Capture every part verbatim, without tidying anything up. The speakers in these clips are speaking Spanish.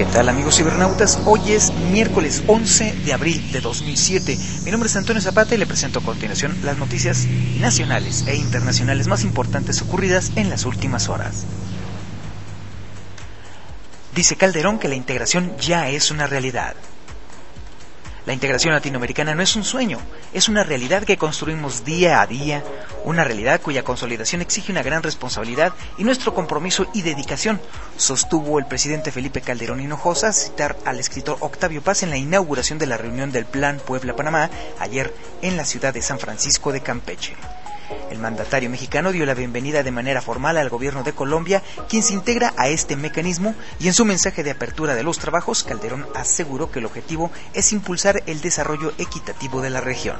tal, amigos cibernautas? Hoy es miércoles once de abril de dos mil siete. Mi nombre es Antonio Zapata y le presento a continuación las noticias nacionales e internacionales más importantes ocurridas en las últimas horas. Dice Calderón que la integración ya es una realidad. La integración latinoamericana no es un sueño, es una realidad que construimos día a día, una realidad cuya consolidación exige una gran responsabilidad y nuestro compromiso y dedicación, sostuvo el presidente Felipe Calderón Hinojosa, citar al escritor Octavio Paz en la inauguración de la reunión del Plan Puebla-Panamá ayer en la ciudad de San Francisco de Campeche. El mandatario mexicano dio la bienvenida de manera formal al gobierno de Colombia, quien se integra a este mecanismo, y en su mensaje de apertura de los trabajos, Calderón aseguró que el objetivo es impulsar el desarrollo equitativo de la región.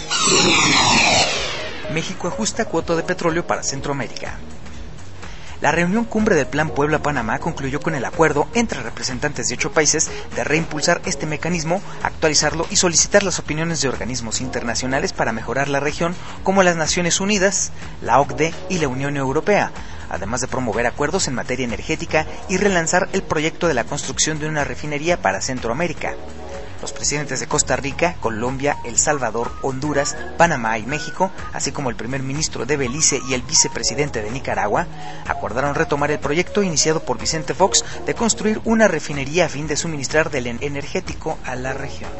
México ajusta cuota de petróleo para Centroamérica. La reunión cumbre del Plan Puebla-Panamá concluyó con el acuerdo entre representantes de ocho países de reimpulsar este mecanismo, actualizarlo y solicitar las opiniones de organismos internacionales para mejorar la región, como las Naciones Unidas, la O C D E y la Unión Europea, además de promover acuerdos en materia energética y relanzar el proyecto de la construcción de una refinería para Centroamérica. Los presidentes de Costa Rica, Colombia, El Salvador, Honduras, Panamá y México, así como el primer ministro de Belice y el vicepresidente de Nicaragua, acordaron retomar el proyecto iniciado por Vicente Fox de construir una refinería a fin de suministrar del energético a la región.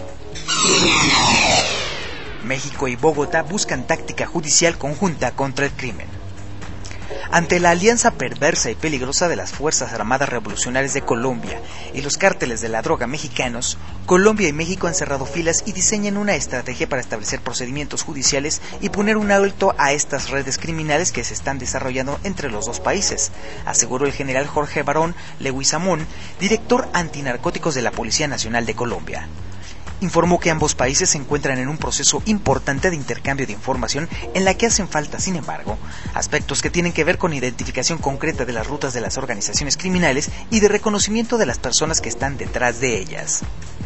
México y Bogotá buscan táctica judicial conjunta contra el crimen. Ante la alianza perversa y peligrosa de las Fuerzas Armadas Revolucionarias de Colombia y los cárteles de la droga mexicanos, Colombia y México han cerrado filas y diseñan una estrategia para establecer procedimientos judiciales y poner un alto a estas redes criminales que se están desarrollando entre los dos países, aseguró el general Jorge Barón Leguizamón, director antinarcóticos de la Policía Nacional de Colombia. Informó que ambos países se encuentran en un proceso importante de intercambio de información en la que hacen falta, sin embargo, aspectos que tienen que ver con identificación concreta de las rutas de las organizaciones criminales y de reconocimiento de las personas que están detrás de ellas.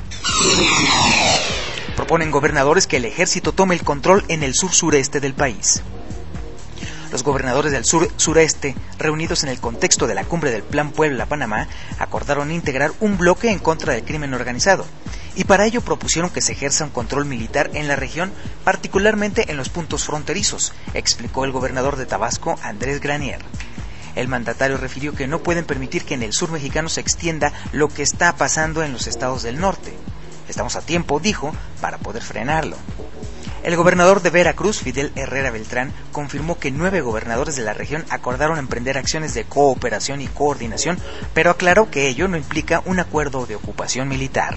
Proponen gobernadores que el ejército tome el control en el sur-sureste del país. Los gobernadores del sur-sureste, reunidos en el contexto de la cumbre del Plan Puebla-Panamá, acordaron integrar un bloque en contra del crimen organizado, y para ello propusieron que se ejerza un control militar en la región, particularmente en los puntos fronterizos, explicó el gobernador de Tabasco, Andrés Granier. El mandatario refirió que no pueden permitir que en el sur mexicano se extienda lo que está pasando en los estados del norte. Estamos a tiempo, dijo, para poder frenarlo. El gobernador de Veracruz, Fidel Herrera Beltrán, confirmó que nueve gobernadores de la región acordaron emprender acciones de cooperación y coordinación, pero aclaró que ello no implica un acuerdo de ocupación militar.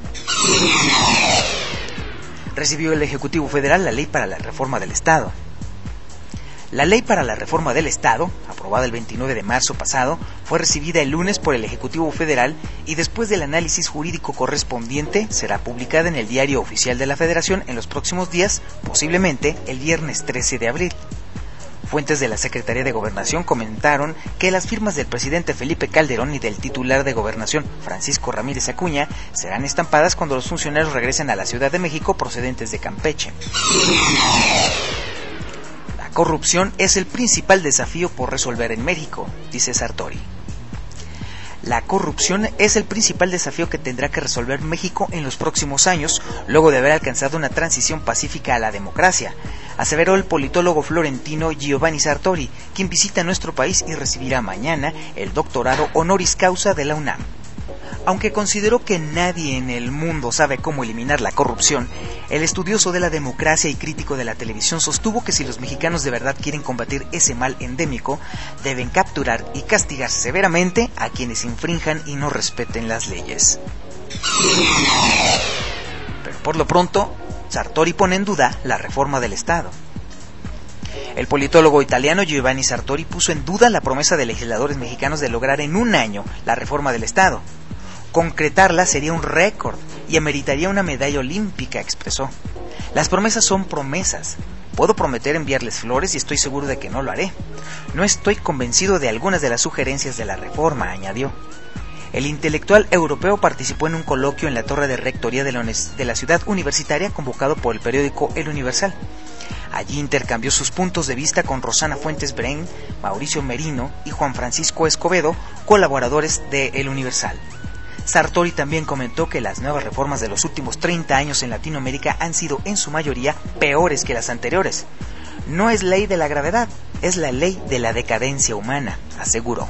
Recibió el Ejecutivo Federal la Ley para la Reforma del Estado. La Ley para la Reforma del Estado, aprobada el veintinueve de marzo pasado, fue recibida el lunes por el Ejecutivo Federal y después del análisis jurídico correspondiente será publicada en el Diario Oficial de la Federación en los próximos días, posiblemente el viernes trece de abril. Fuentes de la Secretaría de Gobernación comentaron que las firmas del presidente Felipe Calderón y del titular de Gobernación, Francisco Ramírez Acuña, serán estampadas cuando los funcionarios regresen a la Ciudad de México procedentes de Campeche. La corrupción es el principal desafío por resolver en México, dice Sartori. La corrupción es el principal desafío que tendrá que resolver México en los próximos años, luego de haber alcanzado una transición pacífica a la democracia, aseveró el politólogo florentino Giovanni Sartori, quien visita nuestro país y recibirá mañana el doctorado honoris causa de la UNAM. Aunque consideró que nadie en el mundo sabe cómo eliminar la corrupción, el estudioso de la democracia y crítico de la televisión sostuvo que si los mexicanos de verdad quieren combatir ese mal endémico, deben capturar y castigar severamente a quienes infrinjan y no respeten las leyes. Pero por lo pronto, Sartori pone en duda la reforma del Estado. El politólogo italiano Giovanni Sartori puso en duda la promesa de legisladores mexicanos de lograr en un año la reforma del Estado. Concretarla sería un récord y ameritaría una medalla olímpica, expresó. Las promesas son promesas. Puedo prometer enviarles flores y estoy seguro de que no lo haré. No estoy convencido de algunas de las sugerencias de la reforma, añadió. El intelectual europeo participó en un coloquio en la torre de rectoría de la, de la ciudad universitaria convocado por el periódico El Universal. Allí intercambió sus puntos de vista con Rosana Fuentes Brain, Mauricio Merino y Juan Francisco Escobedo, colaboradores de El Universal. Sartori también comentó que las nuevas reformas de los últimos treinta años en Latinoamérica han sido en su mayoría peores que las anteriores. No es ley de la gravedad, es la ley de la decadencia humana, aseguró.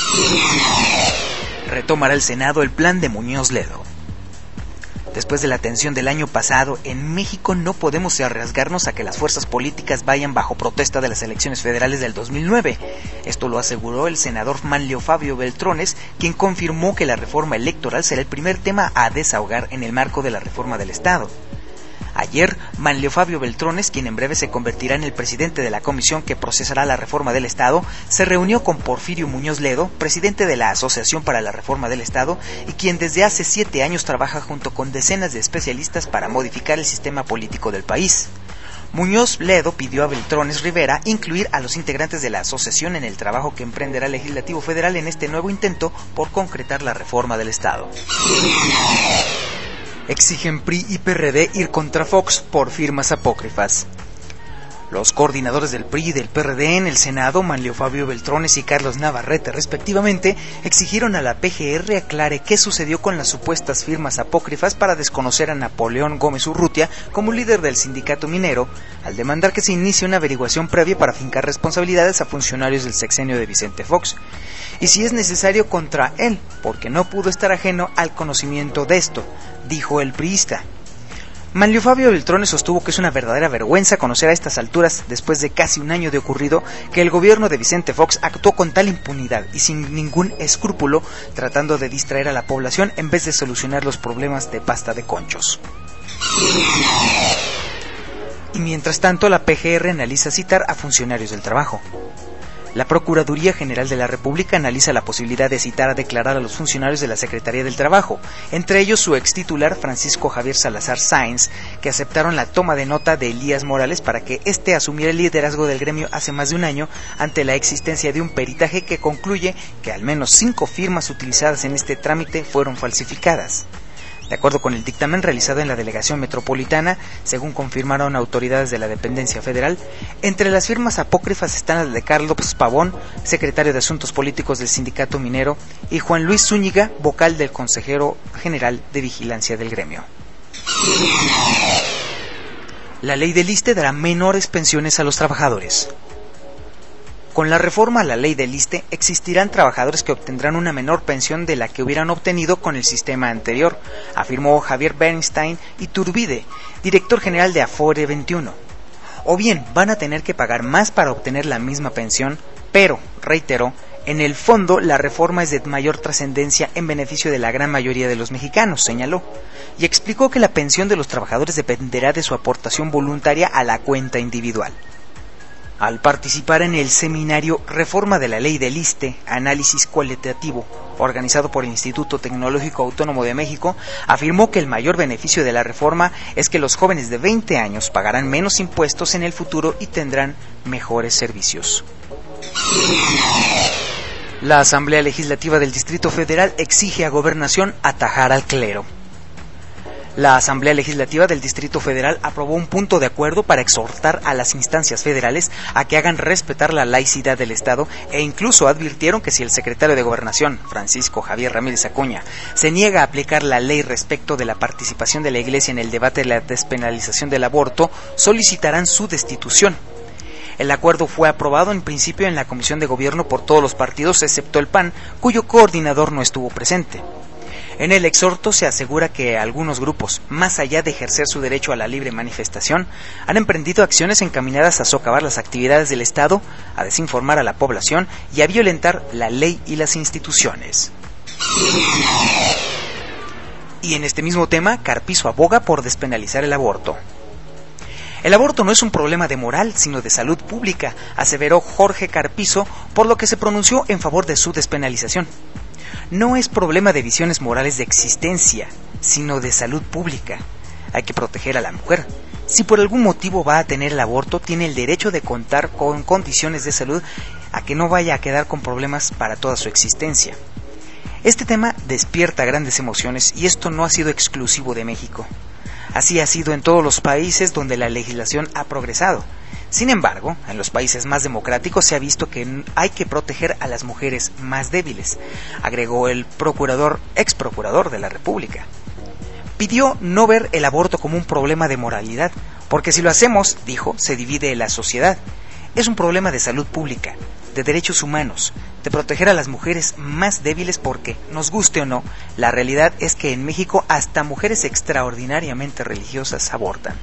Retomará el Senado el plan de Muñoz Ledo. Después de la tensión del año pasado, en México no podemos arriesgarnos a que las fuerzas políticas vayan bajo protesta de las elecciones federales del dos mil nueve. Esto lo aseguró el senador Manlio Fabio Beltrones, quien confirmó que la reforma electoral será el primer tema a desahogar en el marco de la reforma del Estado. Ayer, Manlio Fabio Beltrones, quien en breve se convertirá en el presidente de la comisión que procesará la reforma del Estado, se reunió con Porfirio Muñoz Ledo, presidente de la Asociación para la Reforma del Estado, y quien desde hace siete años trabaja junto con decenas de especialistas para modificar el sistema político del país. Muñoz Ledo pidió a Beltrones Rivera incluir a los integrantes de la asociación en el trabajo que emprenderá el Legislativo Federal en este nuevo intento por concretar la reforma del Estado. Exigen P R I y P R D ir contra Fox por firmas apócrifas. Los coordinadores del P R I y del P R D en el Senado, Manlio Fabio Beltrones y Carlos Navarrete respectivamente, exigieron a la P G R aclare qué sucedió con las supuestas firmas apócrifas para desconocer a Napoleón Gómez Urrutia como líder del sindicato minero, al demandar que se inicie una averiguación previa para fincar responsabilidades a funcionarios del sexenio de Vicente Fox, y si es necesario contra él, porque no pudo estar ajeno al conocimiento de esto, dijo el priista. Manlio Fabio Beltrones sostuvo que es una verdadera vergüenza conocer a estas alturas, después de casi un año de ocurrido, que el gobierno de Vicente Fox actuó con tal impunidad y sin ningún escrúpulo, tratando de distraer a la población en vez de solucionar los problemas de pasta de conchos. Y mientras tanto, la P G R analiza citar a funcionarios del trabajo. La Procuraduría General de la República analiza la posibilidad de citar a declarar a los funcionarios de la Secretaría del Trabajo, entre ellos su extitular Francisco Javier Salazar Sáenz, que aceptaron la toma de nota de Elías Morales para que éste asumiera el liderazgo del gremio hace más de un año ante la existencia de un peritaje que concluye que al menos cinco firmas utilizadas en este trámite fueron falsificadas. De acuerdo con el dictamen realizado en la Delegación Metropolitana, según confirmaron autoridades de la dependencia federal, entre las firmas apócrifas están las de Carlos Pavón, secretario de Asuntos Políticos del Sindicato Minero, y Juan Luis Zúñiga, vocal del Consejero General de Vigilancia del gremio. La ley del ISSSTE dará menores pensiones a los trabajadores. Con la reforma a la ley del ISSSTE existirán trabajadores que obtendrán una menor pensión de la que hubieran obtenido con el sistema anterior, afirmó Javier Bernstein Iturbide, director general de Afore veintiuno. O bien van a tener que pagar más para obtener la misma pensión, pero, reiteró, en el fondo la reforma es de mayor trascendencia en beneficio de la gran mayoría de los mexicanos, señaló, y explicó que la pensión de los trabajadores dependerá de su aportación voluntaria a la cuenta individual. Al participar en el seminario Reforma de la Ley del ISSSTE, Análisis Cualitativo, organizado por el Instituto Tecnológico Autónomo de México, afirmó que el mayor beneficio de la reforma es que los jóvenes de veinte años pagarán menos impuestos en el futuro y tendrán mejores servicios. La Asamblea Legislativa del Distrito Federal exige a Gobernación atajar al clero. La Asamblea Legislativa del Distrito Federal aprobó un punto de acuerdo para exhortar a las instancias federales a que hagan respetar la laicidad del Estado e incluso advirtieron que si el secretario de Gobernación, Francisco Javier Ramírez Acuña, se niega a aplicar la ley respecto de la participación de la Iglesia en el debate de la despenalización del aborto, solicitarán su destitución. El acuerdo fue aprobado en principio en la Comisión de Gobierno por todos los partidos excepto el P A N, cuyo coordinador no estuvo presente. En el exhorto se asegura que algunos grupos, más allá de ejercer su derecho a la libre manifestación, han emprendido acciones encaminadas a socavar las actividades del Estado, a desinformar a la población y a violentar la ley y las instituciones. Y en este mismo tema, Carpizo aboga por despenalizar el aborto. El aborto no es un problema de moral, sino de salud pública, aseveró Jorge Carpizo, por lo que se pronunció en favor de su despenalización. No es problema de visiones morales de existencia, sino de salud pública. Hay que proteger a la mujer. Si por algún motivo va a tener el aborto, tiene el derecho de contar con condiciones de salud a que no vaya a quedar con problemas para toda su existencia. Este tema despierta grandes emociones y esto no ha sido exclusivo de México. Así ha sido en todos los países donde la legislación ha progresado. Sin embargo, en los países más democráticos se ha visto que hay que proteger a las mujeres más débiles, agregó el procurador, ex procurador de la República. Pidió no ver el aborto como un problema de moralidad, porque si lo hacemos, dijo, se divide la sociedad. Es un problema de salud pública, de derechos humanos, de proteger a las mujeres más débiles porque, nos guste o no, la realidad es que en México hasta mujeres extraordinariamente religiosas abortan.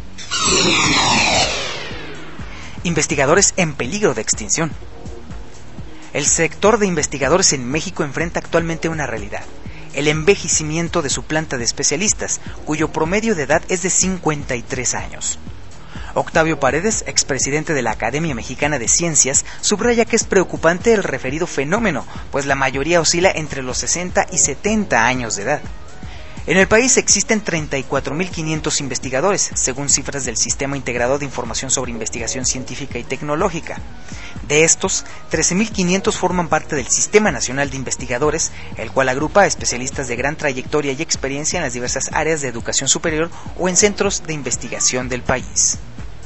Investigadores en peligro de extinción. El sector de investigadores en México enfrenta actualmente una realidad: el envejecimiento de su planta de especialistas, cuyo promedio de edad es de cincuenta y tres años. Octavio Paredes, expresidente de la Academia Mexicana de Ciencias, subraya que es preocupante el referido fenómeno, pues la mayoría oscila entre los sesenta y setenta años de edad. En el país existen treinta y cuatro mil quinientos investigadores, según cifras del Sistema Integrado de Información sobre Investigación Científica y Tecnológica. De estos, trece mil quinientos forman parte del Sistema Nacional de Investigadores, el cual agrupa a especialistas de gran trayectoria y experiencia en las diversas áreas de educación superior o en centros de investigación del país.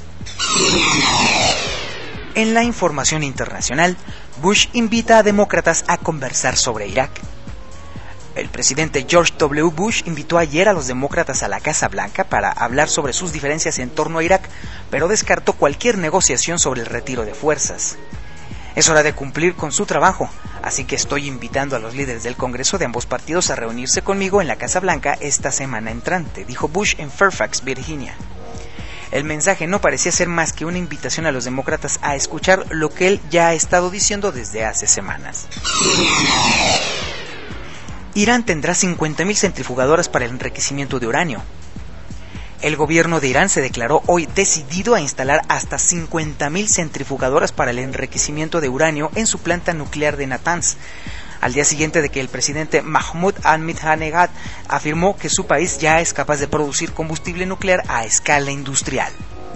En la información internacional, Bush invita a demócratas a conversar sobre Irak. El presidente George doble u. Bush invitó ayer a los demócratas a la Casa Blanca para hablar sobre sus diferencias en torno a Irak, pero descartó cualquier negociación sobre el retiro de fuerzas. Es hora de cumplir con su trabajo, así que estoy invitando a los líderes del Congreso de ambos partidos a reunirse conmigo en la Casa Blanca esta semana entrante, dijo Bush en Fairfax, Virginia. El mensaje no parecía ser más que una invitación a los demócratas a escuchar lo que él ya ha estado diciendo desde hace semanas. Irán tendrá cincuenta mil centrifugadoras para el enriquecimiento de uranio. El gobierno de Irán se declaró hoy decidido a instalar hasta cincuenta mil centrifugadoras para el enriquecimiento de uranio en su planta nuclear de Natanz, al día siguiente de que el presidente Mahmoud Ahmadinejad afirmó que su país ya es capaz de producir combustible nuclear a escala industrial.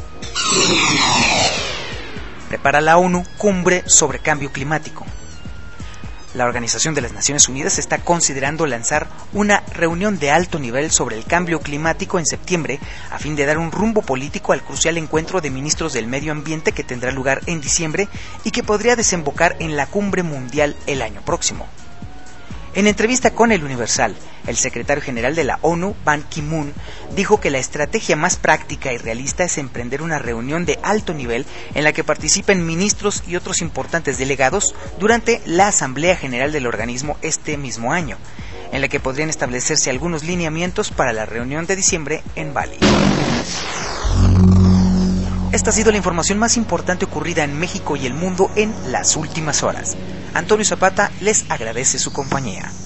Prepara la ONU cumbre sobre cambio climático. La Organización de las Naciones Unidas está considerando lanzar una reunión de alto nivel sobre el cambio climático en septiembre a fin de dar un rumbo político al crucial encuentro de ministros del medio ambiente que tendrá lugar en diciembre y que podría desembocar en la cumbre mundial el año próximo. En entrevista con El Universal, el secretario general de la ONU, Ban Ki-moon, dijo que la estrategia más práctica y realista es emprender una reunión de alto nivel en la que participen ministros y otros importantes delegados durante la Asamblea General del organismo este mismo año, en la que podrían establecerse algunos lineamientos para la reunión de diciembre en Bali. Esta ha sido la información más importante ocurrida en México y el mundo en las últimas horas. Antonio Zapata les agradece su compañía.